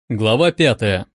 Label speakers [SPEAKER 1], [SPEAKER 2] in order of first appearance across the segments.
[SPEAKER 1] Глава 5.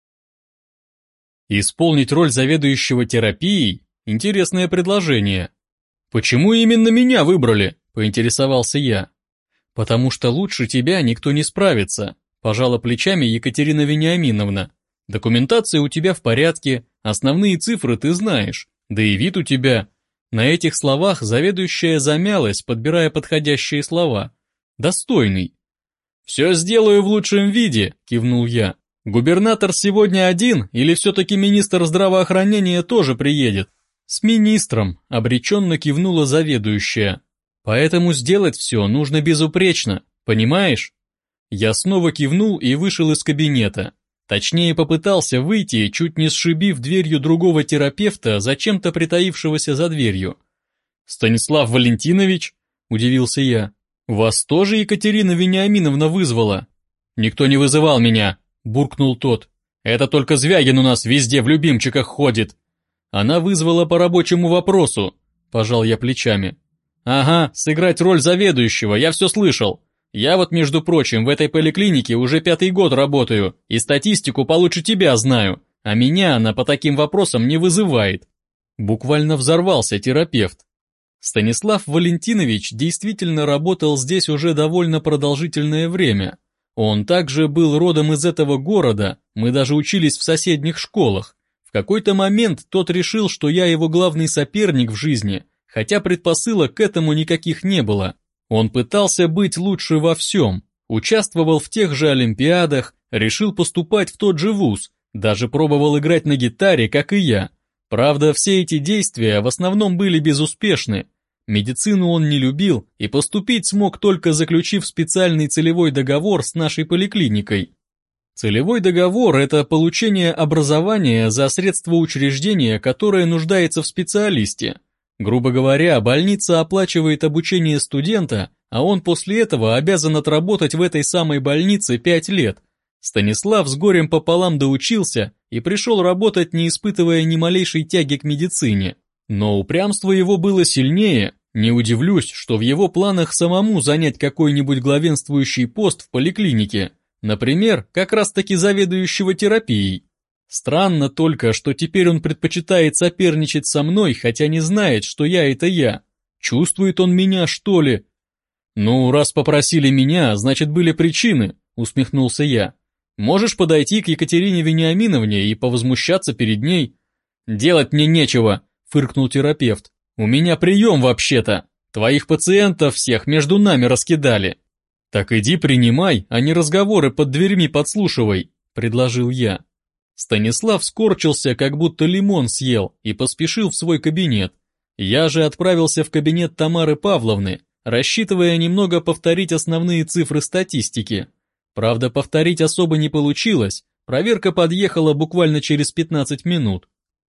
[SPEAKER 1] Исполнить роль заведующего терапией – интересное предложение. «Почему именно меня выбрали?» – поинтересовался я. «Потому что лучше тебя никто не справится», – пожала плечами Екатерина Вениаминовна. «Документация у тебя в порядке, основные цифры ты знаешь, да и вид у тебя». На этих словах заведующая замялась, подбирая подходящие слова. «Достойный». «Все сделаю в лучшем виде», – кивнул я. «Губернатор сегодня один или все-таки министр здравоохранения тоже приедет?» «С министром», – обреченно кивнула заведующая. «Поэтому сделать все нужно безупречно, понимаешь?» Я снова кивнул и вышел из кабинета. Точнее, попытался выйти, чуть не сшибив дверью другого терапевта, зачем-то притаившегося за дверью. «Станислав Валентинович?» – удивился я. «Вас тоже Екатерина Вениаминовна вызвала?» «Никто не вызывал меня», – буркнул тот. «Это только Звягин у нас везде в любимчиках ходит». «Она вызвала по рабочему вопросу», – пожал я плечами. «Ага, сыграть роль заведующего, я все слышал. Я вот, между прочим, в этой поликлинике уже 5-й год работаю, и статистику получше тебя знаю, а меня она по таким вопросам не вызывает». Буквально взорвался терапевт. Станислав Валентинович действительно работал здесь уже довольно продолжительное время. Он также был родом из этого города, мы даже учились в соседних школах. В какой-то момент тот решил, что я его главный соперник в жизни, хотя предпосылок к этому никаких не было. Он пытался быть лучше во всем, участвовал в тех же олимпиадах, решил поступать в тот же вуз, даже пробовал играть на гитаре, как и я. Правда, все эти действия в основном были безуспешны. Медицину он не любил и поступить смог только заключив специальный целевой договор с нашей поликлиникой. Целевой договор – это получение образования за средства учреждения, которое нуждается в специалисте. Грубо говоря, больница оплачивает обучение студента, а он после этого обязан отработать в этой самой больнице 5 лет. Станислав с горем пополам доучился и пришел работать, не испытывая ни малейшей тяги к медицине. Но упрямство его было сильнее, не удивлюсь, что в его планах самому занять какой-нибудь главенствующий пост в поликлинике, например, как раз-таки заведующего терапией. Странно только, что теперь он предпочитает соперничать со мной, хотя не знает, что я – это я. Чувствует он меня, что ли? «Ну, раз попросили меня, значит, были причины», – усмехнулся я. «Можешь подойти к Екатерине Вениаминовне и повозмущаться перед ней?» «Делать мне нечего», – фыркнул терапевт. «У меня прием вообще-то. Твоих пациентов всех между нами раскидали». «Так иди принимай, а не разговоры под дверьми подслушивай», – предложил я. Станислав скорчился, как будто лимон съел, и поспешил в свой кабинет. Я же отправился в кабинет Тамары Павловны, рассчитывая немного повторить основные цифры статистики. Правда, повторить особо не получилось, проверка подъехала буквально через 15 минут.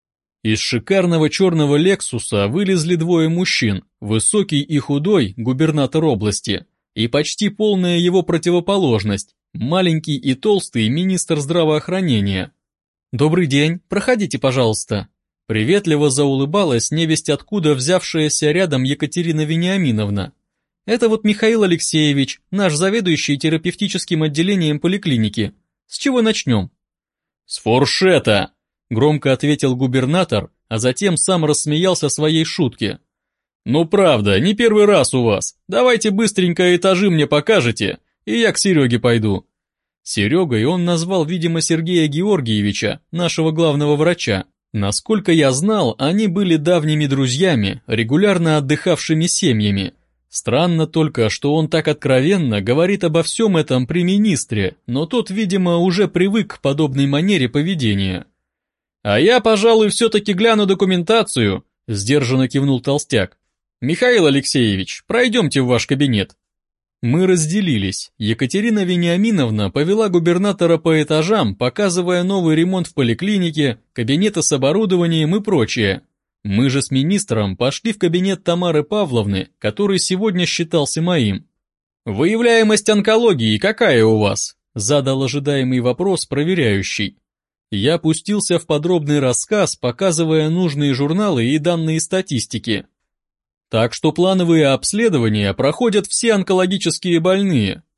[SPEAKER 1] Из шикарного черного «Лексуса» вылезли двое мужчин, высокий и худой губернатор области, и почти полная его противоположность, маленький и толстый министр здравоохранения. «Добрый день, проходите, пожалуйста». Приветливо заулыбалась невесть откуда взявшаяся рядом Екатерина Вениаминовна. «Это вот Михаил Алексеевич, наш заведующий терапевтическим отделением поликлиники. С чего начнем?» «С фуршета!» – громко ответил губернатор, а затем сам рассмеялся своей шутке. «Ну правда, не первый раз у вас. Давайте быстренько этажи мне покажете, и я к Сереге пойду». Серегой он назвал, видимо, Сергея Георгиевича, нашего главного врача. Насколько я знал, они были давними друзьями, регулярно отдыхавшими семьями. Странно только, что он так откровенно говорит обо всем этом при министре, но тот, видимо, уже привык к подобной манере поведения. «А я, пожалуй, все-таки гляну документацию», – сдержанно кивнул толстяк. «Михаил Алексеевич, пройдемте в ваш кабинет». Мы разделились. Екатерина Вениаминовна повела губернатора по этажам, показывая новый ремонт в поликлинике, кабинеты с оборудованием и прочее. Мы же с министром пошли в кабинет Тамары Павловны, который сегодня считался моим. «Выявляемость онкологии какая у вас?» – задал ожидаемый вопрос проверяющий. Я пустился в подробный рассказ, показывая нужные журналы и данные статистики. Так что плановые обследования проходят все онкологические больные.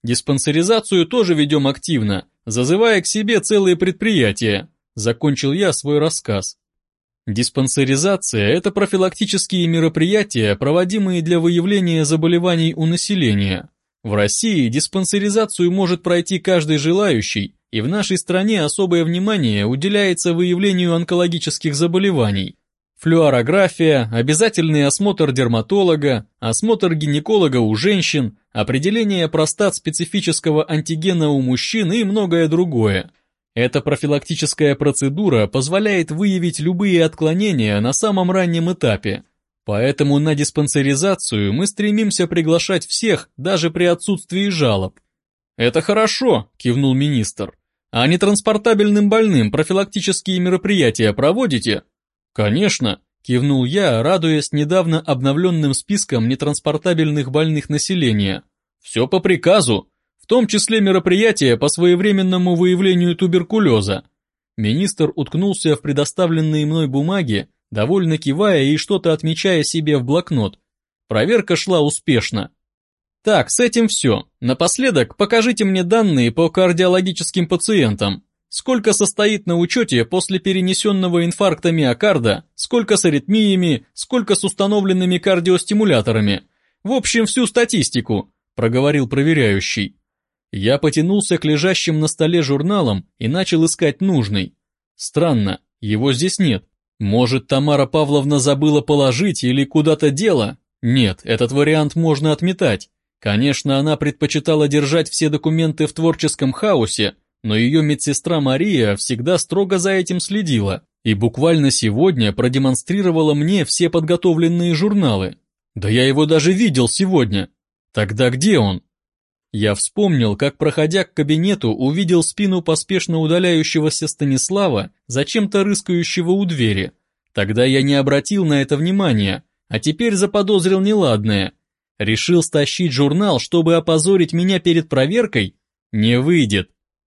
[SPEAKER 1] Диспансеризацию тоже ведем активно, зазывая к себе целые предприятия. Закончил я свой рассказ. Диспансеризация – это профилактические мероприятия, проводимые для выявления заболеваний у населения. В России диспансеризацию может пройти каждый желающий, и в нашей стране особое внимание уделяется выявлению онкологических заболеваний. Флюорография, обязательный осмотр дерматолога, осмотр гинеколога у женщин, определение простат специфического антигена у мужчин и многое другое. Эта профилактическая процедура позволяет выявить любые отклонения на самом раннем этапе. Поэтому на диспансеризацию мы стремимся приглашать всех, даже при отсутствии жалоб. «Это хорошо», – кивнул министр. «А нетранспортабельным больным профилактические мероприятия проводите?» «Конечно», – кивнул я, радуясь недавно обновленным спискам нетранспортабельных больных населения. «Все по приказу, в том числе мероприятия по своевременному выявлению туберкулеза». Министр уткнулся в предоставленные мной бумаги, довольно кивая и что-то отмечая себе в блокнот. Проверка шла успешно. «Так, с этим все. Напоследок покажите мне данные по кардиологическим пациентам. Сколько состоит на учете после перенесенного инфаркта миокарда, сколько с аритмиями, сколько с установленными кардиостимуляторами. В общем, всю статистику», – проговорил проверяющий. Я потянулся к лежащим на столе журналам и начал искать нужный. Странно, его здесь нет. Может, Тамара Павловна забыла положить или куда-то дела? Нет, этот вариант можно отметать. Конечно, она предпочитала держать все документы в творческом хаосе, но ее медсестра Мария всегда строго за этим следила и буквально сегодня продемонстрировала мне все подготовленные журналы. Да я его даже видел сегодня. Тогда где он? Я вспомнил, как, проходя к кабинету, увидел спину поспешно удаляющегося Станислава, зачем-то рыскающего у двери. Тогда я не обратил на это внимания, а теперь заподозрил неладное. Решил стащить журнал, чтобы опозорить меня перед проверкой? Не выйдет.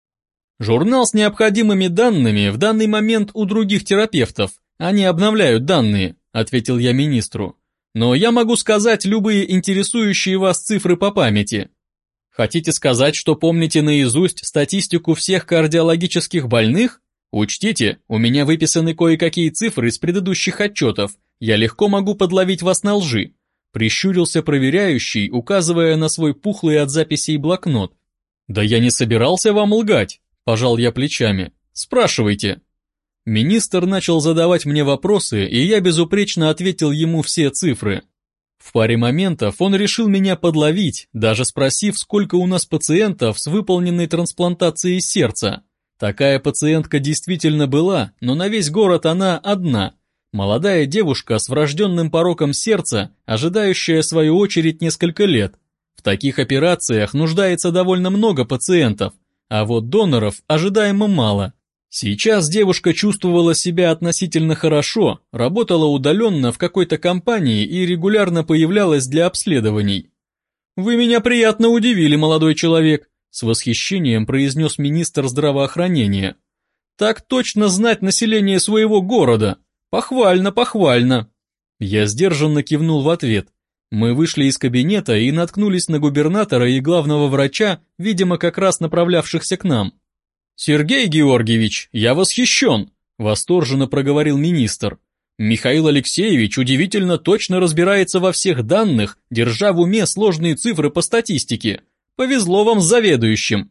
[SPEAKER 1] Журнал с необходимыми данными в данный момент у других терапевтов. Они обновляют данные, ответил я министру. Но я могу сказать любые интересующие вас цифры по памяти. Хотите сказать, что помните наизусть статистику всех кардиологических больных? Учтите, у меня выписаны кое-какие цифры из предыдущих отчетов, я легко могу подловить вас на лжи. Прищурился проверяющий, указывая на свой пухлый от записей блокнот. Да я не собирался вам лгать, пожал я плечами. Спрашивайте. Министр начал задавать мне вопросы, и я безупречно ответил ему все цифры. В паре моментов он решил меня подловить, даже спросив, сколько у нас пациентов с выполненной трансплантацией сердца. Такая пациентка действительно была, но на весь город она одна. Молодая девушка с врожденным пороком сердца, ожидающая свою очередь несколько лет. В таких операциях нуждается довольно много пациентов, а вот доноров ожидаемо мало. Сейчас девушка чувствовала себя относительно хорошо, работала удаленно в какой-то компании и регулярно появлялась для обследований. «Вы меня приятно удивили, молодой человек», — с восхищением произнес министр здравоохранения. «Так точно знать население своего города. Похвально, похвально». Я сдержанно кивнул в ответ. Мы вышли из кабинета и наткнулись на губернатора и главного врача, видимо, как раз направлявшихся к нам. «Сергей Георгиевич, я восхищен», – восторженно проговорил министр. «Михаил Алексеевич удивительно точно разбирается во всех данных, держа в уме сложные цифры по статистике. Повезло вам с заведующим».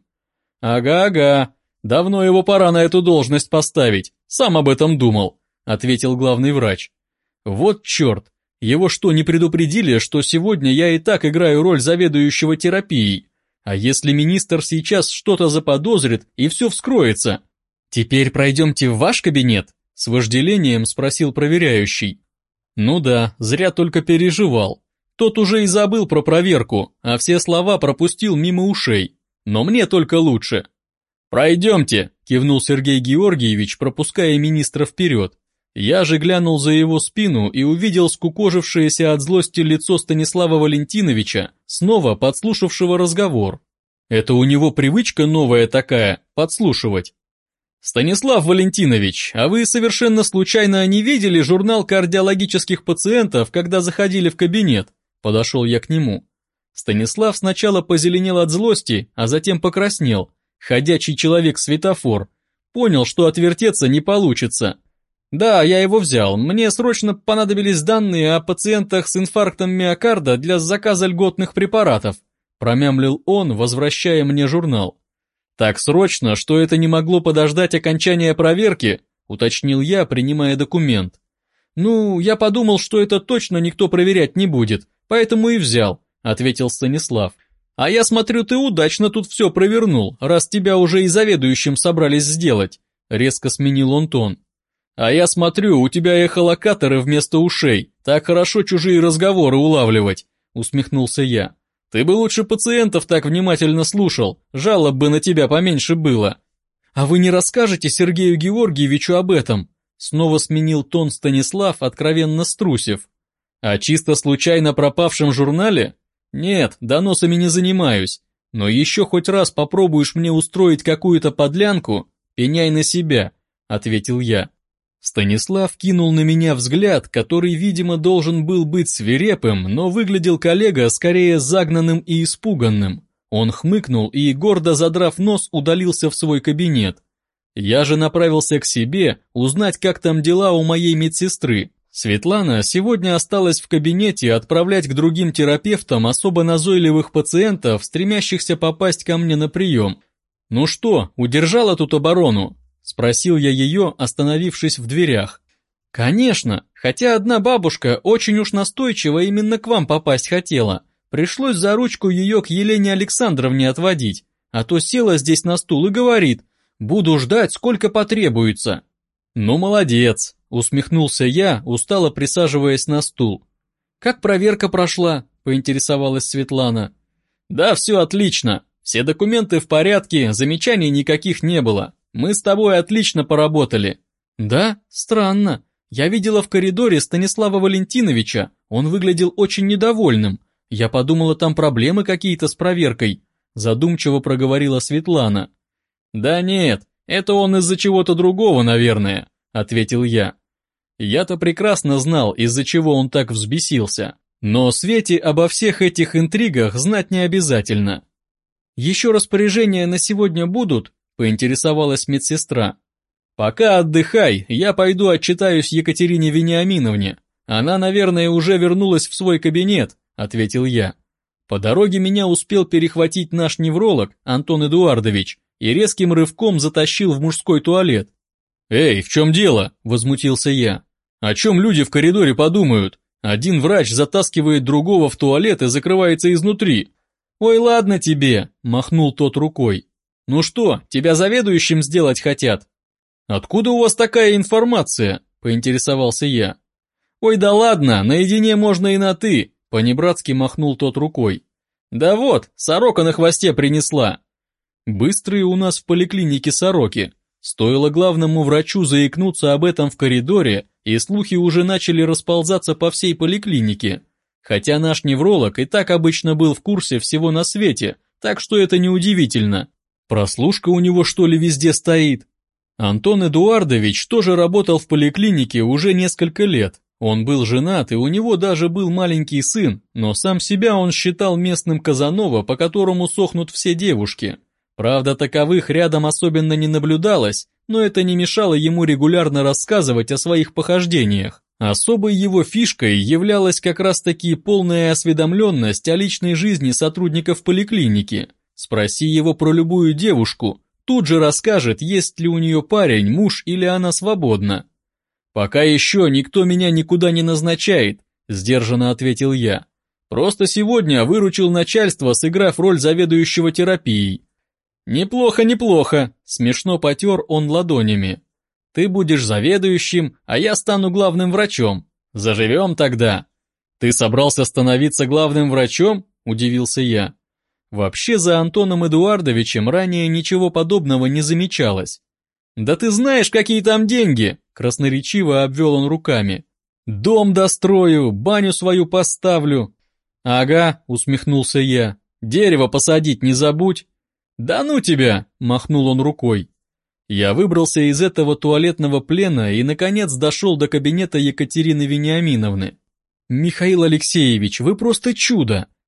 [SPEAKER 1] «Ага, давно его пора на эту должность поставить, сам об этом думал», – ответил главный врач. «Вот черт, его что, не предупредили, что сегодня я и так играю роль заведующего терапией? А если министр сейчас что-то заподозрит и все вскроется? Теперь пройдемте в ваш кабинет?» С вожделением спросил проверяющий. Ну да, зря только переживал. Тот уже и забыл про проверку, а все слова пропустил мимо ушей. Но мне только лучше. «Пройдемте», кивнул Сергей Георгиевич, пропуская министра вперед. Я же глянул за его спину и увидел скукожившееся от злости лицо Станислава Валентиновича, снова подслушавшего разговор. Это у него привычка новая такая – подслушивать. «Станислав Валентинович, а вы совершенно случайно не видели журнал кардиологических пациентов, когда заходили в кабинет?» Подошел я к нему. Станислав сначала позеленел от злости, а затем покраснел. Ходячий человек-светофор. Понял, что отвертеться не получится. Да, я его взял. Мне срочно понадобились данные о пациентах с инфарктом миокарда для заказа льготных препаратов. Промямлил он, возвращая мне журнал. Так срочно, что это не могло подождать окончания проверки, уточнил я, принимая документ. Ну, я подумал, что это точно никто проверять не будет, поэтому и взял, ответил Станислав. А я смотрю, ты удачно тут все провернул, раз тебя уже и заведующим собрались сделать. Резко сменил он тон. А я смотрю, у тебя эхолокаторы вместо ушей, так хорошо чужие разговоры улавливать, усмехнулся я. Ты бы лучше пациентов так внимательно слушал, жалоб бы на тебя поменьше было. А вы не расскажете Сергею Георгиевичу об этом? Снова сменил тон Станислав, откровенно струсив. О чисто случайно пропавшем журнале? Нет, доносами не занимаюсь. Но еще хоть раз попробуешь мне устроить какую-то подлянку, пеняй на себя, ответил я. Станислав кинул на меня взгляд, который, видимо, должен был быть свирепым, но выглядел коллега скорее загнанным и испуганным. Он хмыкнул и, гордо задрав нос, удалился в свой кабинет. Я же направился к себе, узнать, как там дела у моей медсестры. Светлана сегодня осталась в кабинете отправлять к другим терапевтам особо назойливых пациентов, стремящихся попасть ко мне на прием. «Ну что, удержала тут оборону?» — спросил я ее, остановившись в дверях. «Конечно, хотя одна бабушка очень уж настойчиво именно к вам попасть хотела. Пришлось за ручку ее к Елене Александровне отводить, а то села здесь на стул и говорит: «Буду ждать, сколько потребуется». «Ну, молодец», — усмехнулся я, устало присаживаясь на стул. «Как проверка прошла?» — поинтересовалась Светлана. «Да, все отлично. Все документы в порядке, замечаний никаких не было. Мы с тобой отлично поработали». «Да? Странно. Я видела в коридоре Станислава Валентиновича. Он выглядел очень недовольным. Я подумала, там проблемы какие-то с проверкой», — задумчиво проговорила Светлана. «Да нет, это он из-за чего-то другого, наверное», — ответил я. Я-то прекрасно знал, из-за чего он так взбесился. Но Свете обо всех этих интригах знать не обязательно. «Еще распоряжения на сегодня будут?» — поинтересовалась медсестра. «Пока отдыхай, я пойду отчитаюсь Екатерине Вениаминовне. Она, наверное, уже вернулась в свой кабинет», — ответил я. По дороге меня успел перехватить наш невролог Антон Эдуардович и резким рывком затащил в мужской туалет. «Эй, в чем дело?» – возмутился я. «О чем люди в коридоре подумают? Один врач затаскивает другого в туалет и закрывается изнутри». «Ой, ладно тебе», – махнул тот рукой. «Ну что, тебя заведующим сделать хотят?» «Откуда у вас такая информация?» – поинтересовался я. «Ой, да ладно, наедине можно и на «ты», – понебратски махнул тот рукой. «Да вот, сорока на хвосте принесла». Быстрые у нас в поликлинике сороки. Стоило главному врачу заикнуться об этом в коридоре, и слухи уже начали расползаться по всей поликлинике. Хотя наш невролог и так обычно был в курсе всего на свете, так что это неудивительно. Прослушка у него что ли везде стоит? Антон Эдуардович тоже работал в поликлинике уже несколько лет. Он был женат, и у него даже был маленький сын, но сам себя он считал местным Казанова, по которому сохнут все девушки. Правда, таковых рядом особенно не наблюдалось, но это не мешало ему регулярно рассказывать о своих похождениях. Особой его фишкой являлась как раз-таки полная осведомленность о личной жизни сотрудников поликлиники. Спроси его про любую девушку, тут же расскажет, есть ли у нее парень, муж или она свободна. «Пока еще никто меня никуда не назначает», – сдержанно ответил я. «Просто сегодня выручил начальство, сыграв роль заведующего терапией». «Неплохо, неплохо», – смешно потер он ладонями. «Ты будешь заведующим, а я стану главным врачом. Заживем тогда». «Ты собрался становиться главным врачом?» – удивился я. Вообще за Антоном Эдуардовичем ранее ничего подобного не замечалось. «Да ты знаешь, какие там деньги!» – красноречиво обвел он руками. «Дом дострою, баню свою поставлю». «Ага», – усмехнулся я. «Дерево посадить не забудь». «Да ну тебя!» – махнул он рукой. Я выбрался из этого туалетного плена и, наконец, дошел до кабинета Екатерины Вениаминовны. «Михаил Алексеевич, вы просто чудо!»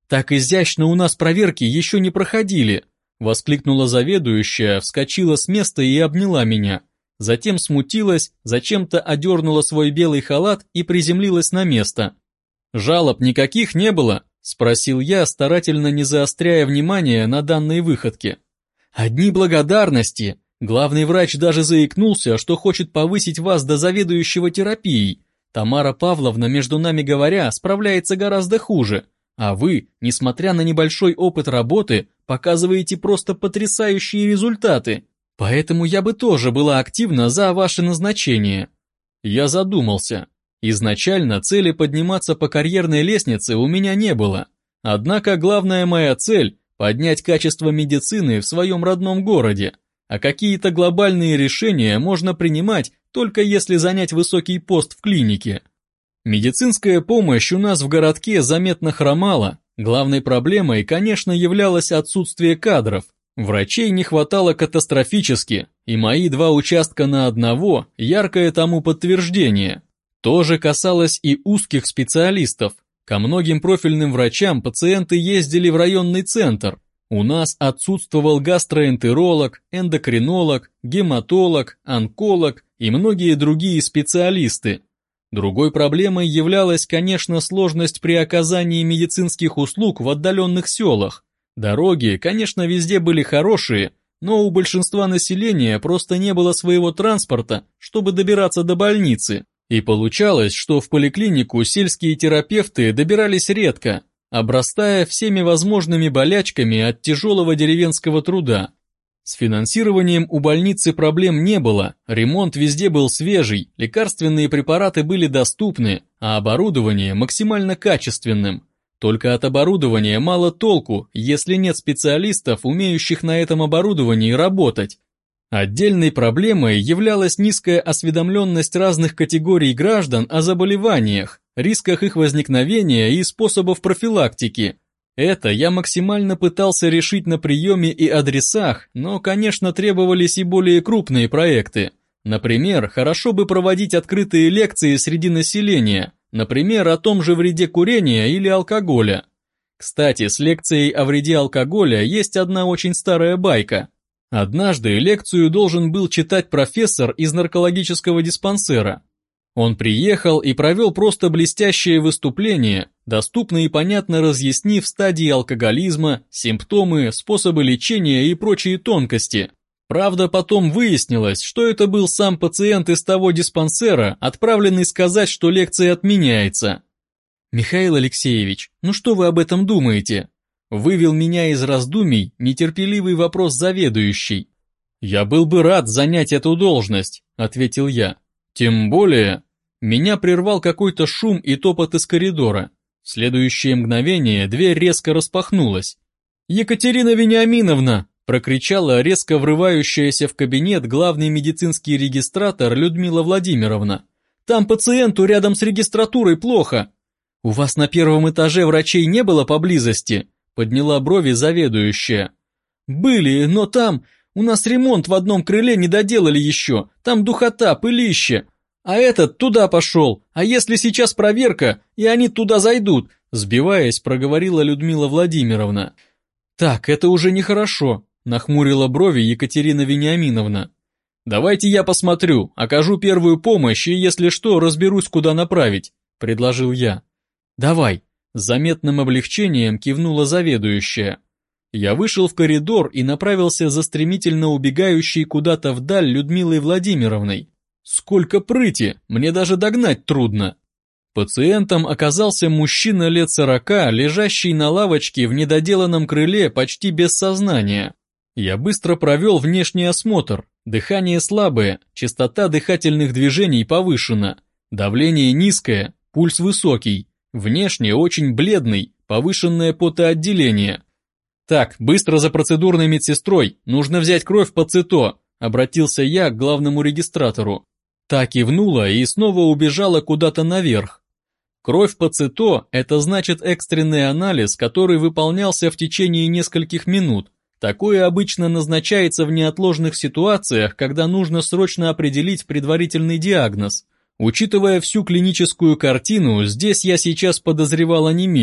[SPEAKER 1] «Так изящно у нас проверки еще не проходили!» — воскликнула заведующая, вскочила с места и обняла меня. Затем смутилась, зачем-то одернула свой белый халат и приземлилась на место. «Жалоб никаких не было?» — спросил я, старательно не заостряя внимание на данной выходке. «Одни благодарности. Главный врач даже заикнулся, что хочет повысить вас до заведующего терапией. Тамара Павловна, между нами говоря, справляется гораздо хуже. А вы, несмотря на небольшой опыт работы, показываете просто потрясающие результаты. Поэтому я бы тоже была активна за ваше назначение». Я задумался. Изначально цели подниматься по карьерной лестнице у меня не было. Однако главная моя цель – поднять качество медицины в своем родном городе. А какие-то глобальные решения можно принимать только если занять высокий пост в клинике. Медицинская помощь у нас в городке заметно хромала. Главной проблемой, конечно, являлось отсутствие кадров. Врачей не хватало катастрофически, и мои 2 участка на одного – яркое тому подтверждение. То же касалось и узких специалистов. Ко многим профильным врачам пациенты ездили в районный центр. У нас отсутствовал гастроэнтеролог, эндокринолог, гематолог, онколог и многие другие специалисты. Другой проблемой являлась, конечно, сложность при оказании медицинских услуг в отдаленных селах. Дороги, конечно, везде были хорошие, но у большинства населения просто не было своего транспорта, чтобы добираться до больницы. И получалось, что в поликлинику сельские терапевты добирались редко, обрастая всеми возможными болячками от тяжелого деревенского труда. С финансированием у больницы проблем не было, ремонт везде был свежий, лекарственные препараты были доступны, а оборудование максимально качественным. Только от оборудования мало толку, если нет специалистов, умеющих на этом оборудовании работать. Отдельной проблемой являлась низкая осведомленность разных категорий граждан о заболеваниях, рисках их возникновения и способах профилактики. Это я максимально пытался решить на приеме и адресах, но, конечно, требовались и более крупные проекты. Например, хорошо бы проводить открытые лекции среди населения, например, о том же вреде курения или алкоголя. Кстати, с лекцией о вреде алкоголя есть одна очень старая байка. Однажды лекцию должен был читать профессор из наркологического диспансера. Он приехал и провел просто блестящее выступление, доступно и понятно разъяснив стадии алкоголизма, симптомы, способы лечения и прочие тонкости. Правда, потом выяснилось, что это был сам пациент из того диспансера, отправленный сказать, что лекция отменяется. «Михаил Алексеевич, ну что вы об этом думаете?» Вывел меня из раздумий нетерпеливый вопрос заведующий. «Я был бы рад занять эту должность», — ответил я. «Тем более...» Меня прервал какой-то шум и топот из коридора. В следующее мгновение дверь резко распахнулась. «Екатерина Вениаминовна!» — прокричала резко врывающаяся в кабинет главный медицинский регистратор Людмила Владимировна. «Там пациенту рядом с регистратурой плохо!» «У вас на 1-м этаже врачей не было поблизости?» — подняла брови заведующая. «Были, но там... У нас ремонт в одном крыле не доделали еще. Там духота, пылище. А этот туда пошел. А если сейчас проверка, и они туда зайдут?» Сбиваясь, проговорила Людмила Владимировна. «Так, это уже нехорошо», — нахмурила брови Екатерина Вениаминовна. «Давайте я посмотрю, окажу первую помощь и, если что, разберусь, куда направить», — предложил я. «Давай», — с заметным облегчением кивнула заведующая. Я вышел в коридор и направился за стремительно убегающей куда-то вдаль Людмилой Владимировной. Сколько прыти, мне даже догнать трудно. Пациентом оказался мужчина лет 40, лежащий на лавочке в недоделанном крыле почти без сознания. Я быстро провел внешний осмотр. Дыхание слабое, частота дыхательных движений повышена, давление низкое, пульс высокий, внешне очень бледный, повышенное потоотделение. «Так, быстро за процедурной медсестрой, нужно взять кровь по ЦИТО», обратился я к главному регистратору. Та кивнула и снова убежала куда-то наверх. Кровь по ЦИТО – это значит экстренный анализ, который выполнялся в течение нескольких минут. Такое обычно назначается в неотложных ситуациях, когда нужно срочно определить предварительный диагноз. Учитывая всю клиническую картину, здесь я сейчас подозревал анемию.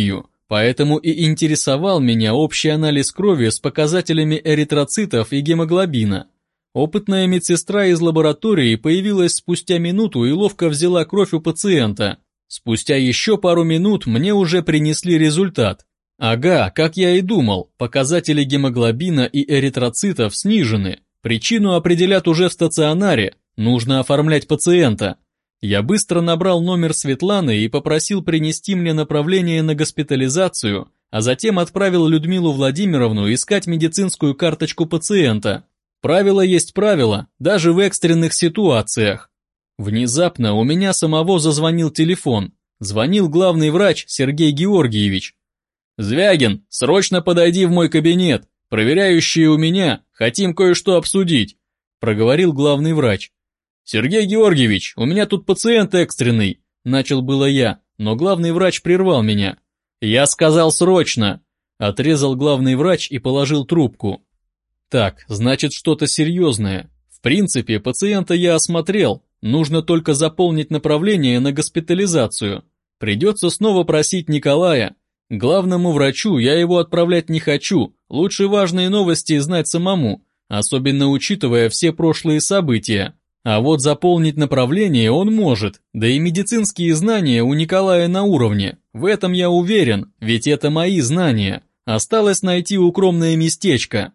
[SPEAKER 1] поэтому и интересовал меня общий анализ крови с показателями эритроцитов и гемоглобина. Опытная медсестра из лаборатории появилась спустя минуту и ловко взяла кровь у пациента. Спустя еще пару минут мне уже принесли результат. Ага, как я и думал, показатели гемоглобина и эритроцитов снижены. Причину определят уже в стационаре, нужно оформлять пациента. Я быстро набрал номер Светланы и попросил принести мне направление на госпитализацию, а затем отправил Людмилу Владимировну искать медицинскую карточку пациента. Правило есть правило, даже в экстренных ситуациях. Внезапно у меня самого зазвонил телефон. Звонил главный врач Сергей Георгиевич. «Звягин, срочно подойди в мой кабинет. Проверяющие у меня, хотим кое-что обсудить», проговорил главный врач. «Сергей Георгиевич, у меня тут пациент экстренный», начал было я, но главный врач прервал меня. «Я сказал срочно», отрезал главный врач и положил трубку. Так, значит что-то серьезное. В принципе, пациента я осмотрел, нужно только заполнить направление на госпитализацию. Придется снова просить Николая. Главному врачу я его отправлять не хочу, лучше важные новости знать самому, особенно учитывая все прошлые события. А вот заполнить направление он может, да и медицинские знания у Николая на уровне, в этом я уверен, ведь это мои знания. Осталось найти укромное местечко.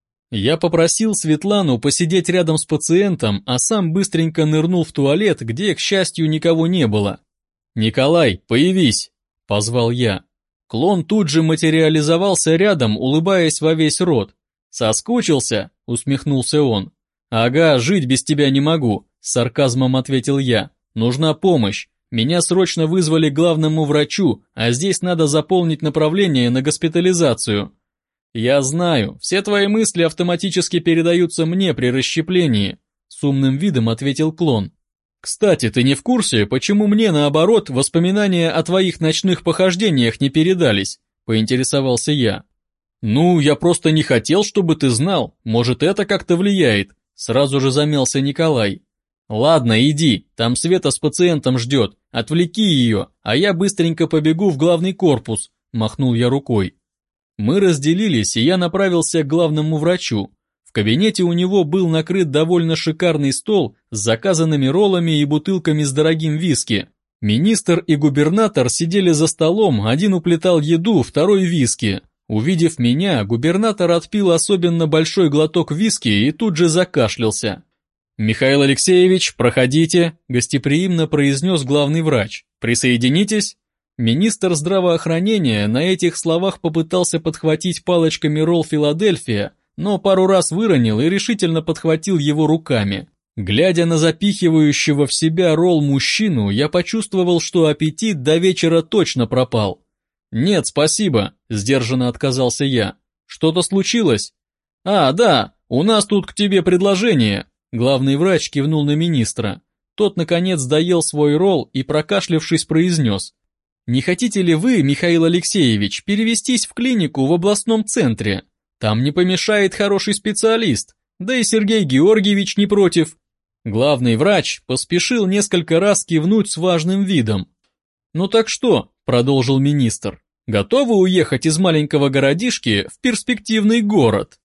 [SPEAKER 1] Я попросил Светлану посидеть рядом с пациентом, а сам быстренько нырнул в туалет, где, к счастью, никого не было. «Николай, появись!» – позвал я. Клон тут же материализовался рядом, улыбаясь во весь рот. «Соскучился?» – усмехнулся он. «Ага, жить без тебя не могу», – с сарказмом ответил я. «Нужна помощь. Меня срочно вызвали к главному врачу, а здесь надо заполнить направление на госпитализацию». «Я знаю, все твои мысли автоматически передаются мне при расщеплении», – с умным видом ответил клон. «Кстати, ты не в курсе, почему мне, наоборот, воспоминания о твоих ночных похождениях не передались?» – поинтересовался я. «Ну, я просто не хотел, чтобы ты знал, может, это как-то влияет», – сразу же замялся Николай. «Ладно, иди, там Света с пациентом ждет, отвлеки ее, а я быстренько побегу в главный корпус», – махнул я рукой. Мы разделились, и я направился к главному врачу. В кабинете у него был накрыт довольно шикарный стол с заказанными роллами и бутылками с дорогим виски. Министр и губернатор сидели за столом, один уплетал еду, второй виски. Увидев меня, губернатор отпил особенно большой глоток виски и тут же закашлялся. «Михаил Алексеевич, проходите», – гостеприимно произнес главный врач. «Присоединитесь». Министр здравоохранения на этих словах попытался подхватить палочками ролл «Филадельфия», но пару раз выронил и решительно подхватил его руками. Глядя на запихивающего в себя ролл мужчину, я почувствовал, что аппетит до вечера точно пропал. «Нет, спасибо», – сдержанно отказался я. «Что-то случилось?» Да, у нас тут к тебе предложение», – главный врач кивнул на министра. Тот, наконец, доел свой ролл и, прокашлявшись, произнес: «Не хотите ли вы, Михаил Алексеевич, перевестись в клинику в областном центре? Там не помешает хороший специалист, да и Сергей Георгиевич не против». Главный врач поспешил несколько раз кивнуть с важным видом. «Ну так что?» – продолжил министр. «Готовы уехать из маленького городишки в перспективный город?»